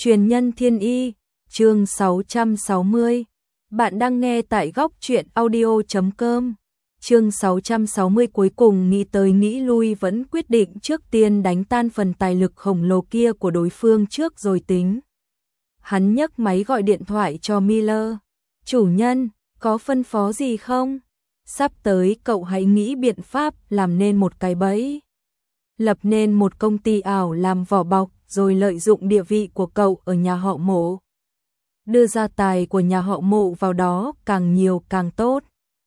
Truyền nhân thiên y, chương 660. Bạn đang nghe tại góc truyện audio.com. Chương 660 cuối cùng nghĩ tới nghĩ lui vẫn quyết định trước tiên đánh tan phần tài lực khổng lồ kia của đối phương trước rồi tính. Hắn nhấc máy gọi điện thoại cho Miller. Chủ nhân, có phân phó gì không? Sắp tới cậu hãy nghĩ biện pháp làm nên một cái bẫy. Lập nên một công ty ảo làm vỏ bọc rồi lợi dụng địa vị của cậu ở nhà họ Mộ. Đưa gia tài của nhà họ Mộ vào đó càng nhiều càng tốt.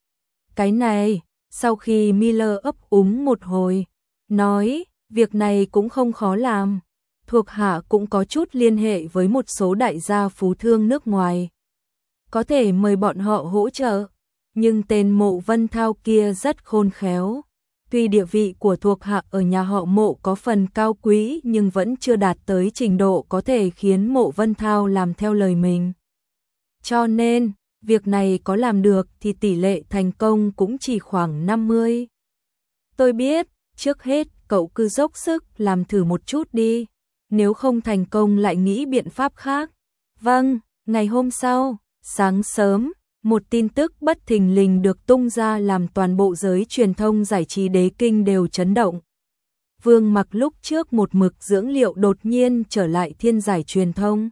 Cái này, sau khi Miller ấp úng một hồi, nói, việc này cũng không khó làm. Thuộc hạ cũng có chút liên hệ với một số đại gia phú thương nước ngoài. Có thể mời bọn họ hỗ trợ, nhưng tên Mộ Vân Thao kia rất khôn khéo. Tuy địa vị của thuộc hạ ở nhà họ Mộ có phần cao quý nhưng vẫn chưa đạt tới trình độ có thể khiến Mộ Vân Thao làm theo lời mình. Cho nên, việc này có làm được thì tỷ lệ thành công cũng chỉ khoảng 50. Tôi biết, trước hết cậu cứ dốc sức làm thử một chút đi, nếu không thành công lại nghĩ biện pháp khác. Vâng, ngày hôm sau, sáng sớm, một tin tức bất thình lình được tung ra làm toàn bộ giới truyền thông giải trí đế kinh đều chấn động. Vương Mặc lúc trước một mực dưỡng liệu đột nhiên trở lại thiên giải truyền thông.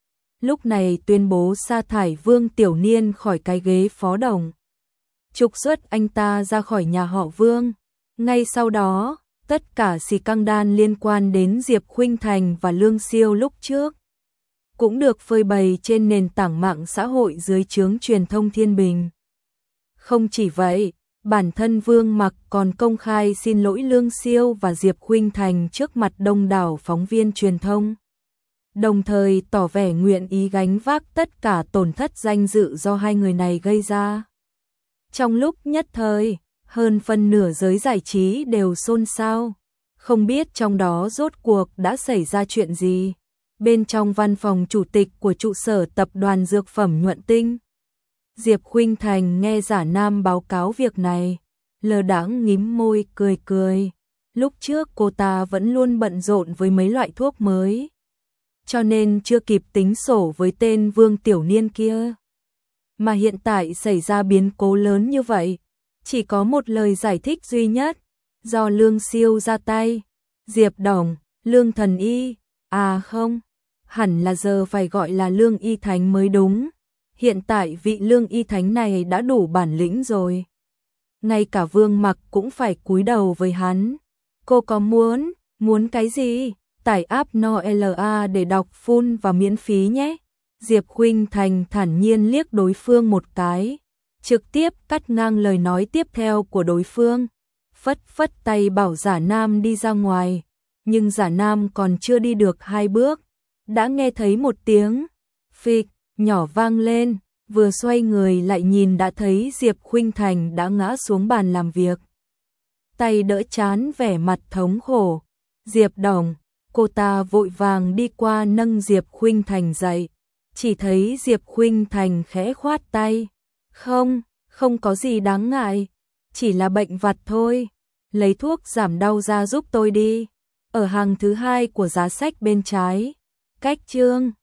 Lúc này tuyên bố sa thải Vương Tiểu Niên khỏi cái ghế phó đồng. Trục xuất anh ta ra khỏi nhà họ Vương. Ngay sau đó, tất cả scandal liên quan đến Diệp Khuynh Thành và Lương Siêu lúc trước cũng được phơi bày trên nền tảng mạng xã hội dưới trướng truyền thông Thiên Bình. Không chỉ vậy, bản thân Vương Mặc còn công khai xin lỗi Lương Siêu và Diệp Khuynh Thành trước mặt đông đảo phóng viên truyền thông, đồng thời tỏ vẻ nguyện ý gánh vác tất cả tổn thất danh dự do hai người này gây ra. Trong lúc nhất thời, hơn phân nửa giới giải trí đều xôn xao, không biết trong đó rốt cuộc đã xảy ra chuyện gì. Bên trong văn phòng chủ tịch của trụ sở tập đoàn dược phẩm Nhuận Tinh, Diệp Khuynh Thành nghe Giả Nam báo cáo việc này, lơ đãng mím môi cười cười. Lúc trước cô ta vẫn luôn bận rộn với mấy loại thuốc mới, cho nên chưa kịp tính sổ với tên Vương Tiểu Niên kia. Mà hiện tại xảy ra biến cố lớn như vậy, chỉ có một lời giải thích duy nhất, do Lương Siêu ra tay. Diệp Đồng, Lương Thần Y, à không, hẳn là giờ phải gọi là Lương Y Thánh mới đúng. Hiện tại vị Lương Y Thánh này đã đủ bản lĩnh rồi. Ngay cả Vương Mặc cũng phải cúi đầu với hắn. Cô có muốn cái gì? Tải app NOLA để đọc full và miễn phí nhé. Diệp Khuynh Thành thản nhiên liếc đối phương một cái, trực tiếp cắt ngang lời nói tiếp theo của đối phương, phất phất tay bảo Giả Nam đi ra ngoài. Nhưng Giả Nam còn chưa đi được 2 bước, đã nghe thấy một tiếng phịch nhỏ vang lên, vừa xoay người lại nhìn đã thấy Diệp Khuynh Thành đã ngã xuống bàn làm việc, tay đỡ trán vẻ mặt thống khổ. Diệp Đồng, cô ta vội vàng đi qua nâng Diệp Khuynh Thành dậy, chỉ thấy Diệp Khuynh Thành khẽ khoát tay, không có gì đáng ngại, chỉ là bệnh vặt thôi, lấy thuốc giảm đau ra giúp tôi đi, ở hàng thứ 2 của giá sách bên trái, cách chương